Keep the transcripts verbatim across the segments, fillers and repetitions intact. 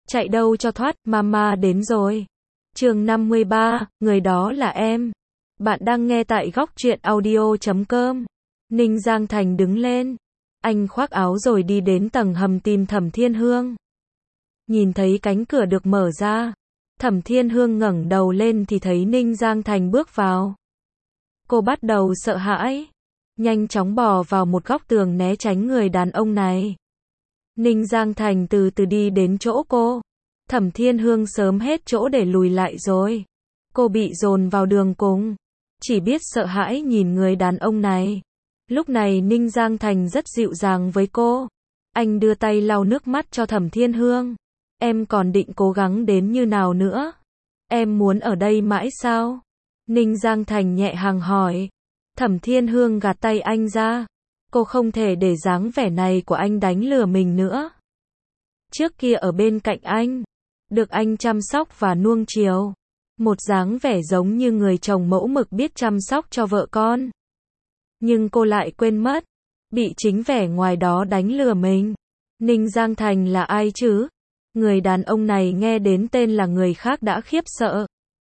chạy đâu cho thoát, mama đến rồi. Chương năm mươi ba, người đó là em. Bạn đang nghe tại góc truyện audio chấm com. Ninh Giang Thành đứng lên. Anh khoác áo rồi đi đến tầng hầm tìm Thẩm Thiên Hương. Nhìn thấy cánh cửa được mở ra, Thẩm Thiên Hương ngẩng đầu lên thì thấy Ninh Giang Thành bước vào. Cô bắt đầu sợ hãi, nhanh chóng bò vào một góc tường né tránh người đàn ông này. Ninh Giang Thành từ từ đi đến chỗ cô. Thẩm Thiên Hương sớm hết chỗ để lùi lại rồi. Cô bị dồn vào đường cùng, chỉ biết sợ hãi nhìn người đàn ông này. Lúc này Ninh Giang Thành rất dịu dàng với cô. Anh đưa tay lau nước mắt cho Thẩm Thiên Hương. Em còn định cố gắng đến như nào nữa? Em muốn ở đây mãi sao? Ninh Giang Thành nhẹ nhàng hỏi. Thẩm Thiên Hương gạt tay anh ra. Cô không thể để dáng vẻ này của anh đánh lừa mình nữa. Trước kia ở bên cạnh anh, được anh chăm sóc và nuông chiều. Một dáng vẻ giống như người chồng mẫu mực biết chăm sóc cho vợ con. Nhưng cô lại quên mất, bị chính vẻ ngoài đó đánh lừa mình. Ninh Giang Thành là ai chứ? Người đàn ông này nghe đến tên là người khác đã khiếp sợ.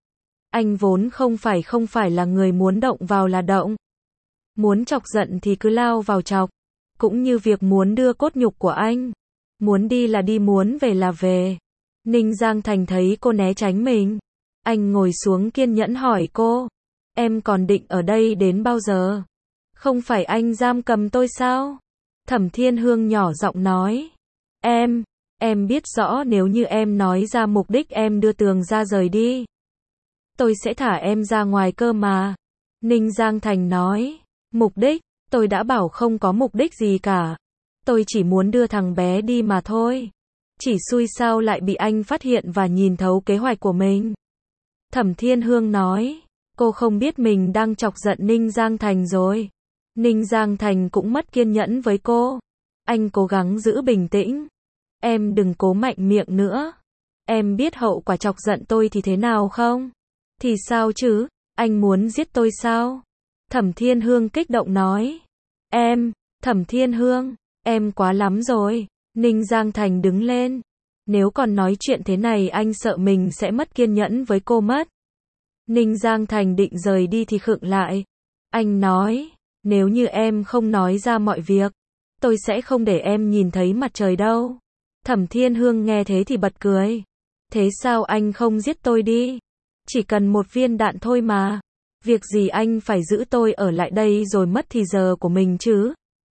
Anh vốn không phải không phải là người muốn động vào là động. Muốn chọc giận thì cứ lao vào chọc. Cũng như việc muốn đưa cốt nhục của anh. Muốn đi là đi, muốn về là về. Ninh Giang Thành thấy cô né tránh mình. Anh ngồi xuống kiên nhẫn hỏi cô. Em còn định ở đây đến bao giờ? Không phải anh giam cầm tôi sao? Thẩm Thiên Hương nhỏ giọng nói. Em, em biết rõ nếu như em nói ra mục đích em đưa Tường ra rời đi, tôi sẽ thả em ra ngoài cơ mà. Ninh Giang Thành nói. Mục đích? Tôi đã bảo không có mục đích gì cả. Tôi chỉ muốn đưa thằng bé đi mà thôi. Chỉ xui sao lại bị anh phát hiện và nhìn thấu kế hoạch của mình. Thẩm Thiên Hương nói. Cô không biết mình đang chọc giận Ninh Giang Thành rồi. Ninh Giang Thành cũng mất kiên nhẫn với cô. Anh cố gắng giữ bình tĩnh. Em đừng cố mạnh miệng nữa. Em biết hậu quả chọc giận tôi thì thế nào không? Thì sao chứ? Anh muốn giết tôi sao? Thẩm Thiên Hương kích động nói. Em, Thẩm Thiên Hương, em quá lắm rồi. Ninh Giang Thành đứng lên. Nếu còn nói chuyện thế này anh sợ mình sẽ mất kiên nhẫn với cô mất. Ninh Giang Thành định rời đi thì khựng lại. Anh nói. Nếu như em không nói ra mọi việc, tôi sẽ không để em nhìn thấy mặt trời đâu. Thẩm Thiên Hương nghe thế thì bật cười. Thế sao anh không giết tôi đi? Chỉ cần một viên đạn thôi mà. Việc gì anh phải giữ tôi ở lại đây rồi mất thì giờ của mình chứ?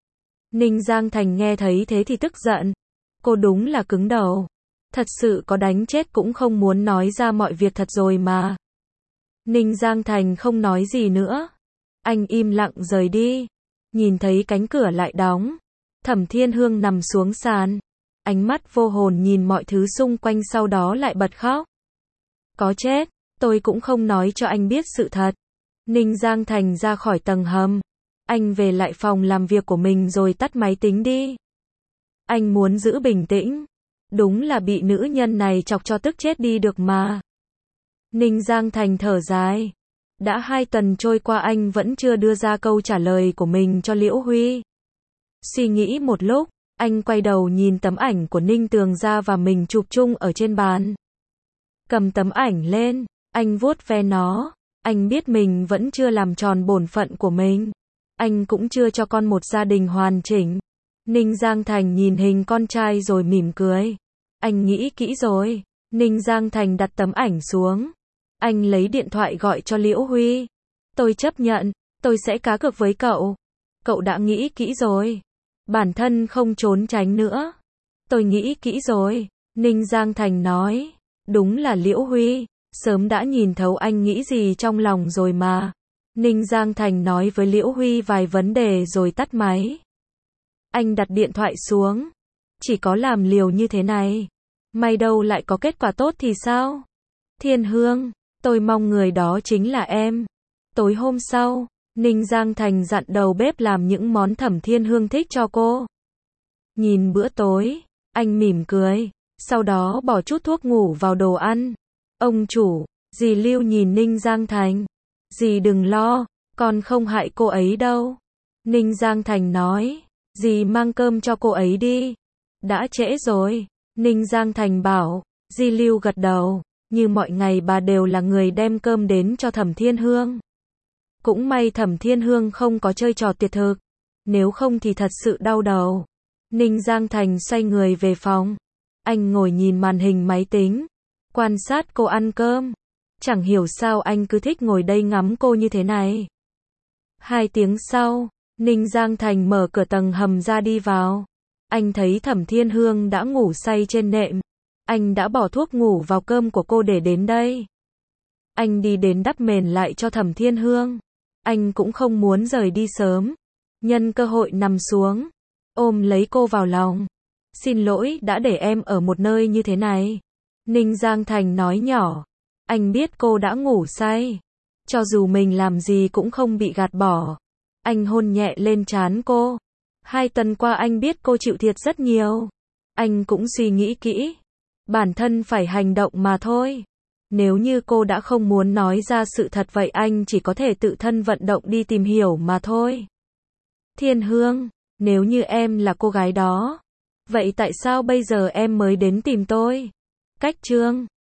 Ninh Giang Thành nghe thấy thế thì tức giận. Cô đúng là cứng đầu. Thật sự có đánh chết cũng không muốn nói ra mọi việc thật rồi mà. Ninh Giang Thành không nói gì nữa. Anh im lặng rời đi. Nhìn thấy cánh cửa lại đóng. Thẩm Thiên Hương nằm xuống sàn. Ánh mắt vô hồn nhìn mọi thứ xung quanh, sau đó lại bật khóc. Có chết, tôi cũng không nói cho anh biết sự thật. Ninh Giang Thành ra khỏi tầng hầm. Anh về lại phòng làm việc của mình rồi tắt máy tính đi. Anh muốn giữ bình tĩnh. Đúng là bị nữ nhân này chọc cho tức chết đi được mà. Ninh Giang Thành thở dài. Đã hai tuần trôi qua anh vẫn chưa đưa ra câu trả lời của mình cho Liễu Huy. Suy nghĩ một lúc, anh quay đầu nhìn tấm ảnh của Ninh Tường ra và mình chụp chung ở trên bàn. Cầm tấm ảnh lên, anh vuốt ve nó. Anh biết mình vẫn chưa làm tròn bổn phận của mình. Anh cũng chưa cho con một gia đình hoàn chỉnh. Ninh Giang Thành nhìn hình con trai rồi mỉm cười. Anh nghĩ kỹ rồi. Ninh Giang Thành đặt tấm ảnh xuống. Anh lấy điện thoại gọi cho Liễu Huy. Tôi chấp nhận, tôi sẽ cá cược với cậu. Cậu đã nghĩ kỹ rồi. Bản thân không trốn tránh nữa. Tôi nghĩ kỹ rồi. Ninh Giang Thành nói. Đúng là Liễu Huy. Sớm đã nhìn thấu anh nghĩ gì trong lòng rồi mà. Ninh Giang Thành nói với Liễu Huy vài vấn đề rồi tắt máy. Anh đặt điện thoại xuống. Chỉ có làm liều như thế này, may đâu lại có kết quả tốt thì sao? Thiên Hương, tôi mong người đó chính là em. Tối hôm sau, Ninh Giang Thành dặn đầu bếp làm những món Thẩm Thiên Hương thích cho cô. Nhìn bữa tối, anh mỉm cười, sau đó bỏ chút thuốc ngủ vào đồ ăn. Ông chủ, dì Lưu nhìn Ninh Giang Thành. Dì đừng lo, con không hại cô ấy đâu. Ninh Giang Thành nói, dì mang cơm cho cô ấy đi. Đã trễ rồi. Ninh Giang Thành bảo, Di Lưu gật đầu, như mọi ngày bà đều là người đem cơm đến cho Thẩm Thiên Hương. Cũng may Thẩm Thiên Hương không có chơi trò tuyệt thực, nếu không thì thật sự đau đầu. Ninh Giang Thành xoay người về phòng. Anh ngồi nhìn màn hình máy tính, quan sát cô ăn cơm. Chẳng hiểu sao anh cứ thích ngồi đây ngắm cô như thế này. Hai tiếng sau, Ninh Giang Thành mở cửa tầng hầm ra đi vào. Anh thấy Thẩm Thiên Hương đã ngủ say trên nệm. Anh đã bỏ thuốc ngủ vào cơm của cô để đến đây. Anh đi đến đắp mền lại cho Thẩm Thiên Hương. Anh cũng không muốn rời đi sớm. Nhân cơ hội nằm xuống, ôm lấy cô vào lòng. Xin lỗi đã để em ở một nơi như thế này. Ninh Giang Thành nói nhỏ. Anh biết cô đã ngủ say. Cho dù mình làm gì cũng không bị gạt bỏ. Anh hôn nhẹ lên trán cô. Hai tuần qua anh biết cô chịu thiệt rất nhiều. Anh cũng suy nghĩ kỹ. Bản thân phải hành động mà thôi. Nếu như cô đã không muốn nói ra sự thật vậy anh chỉ có thể tự thân vận động đi tìm hiểu mà thôi. Thiên Hương, nếu như em là cô gái đó, vậy tại sao bây giờ em mới đến tìm tôi? Cách chương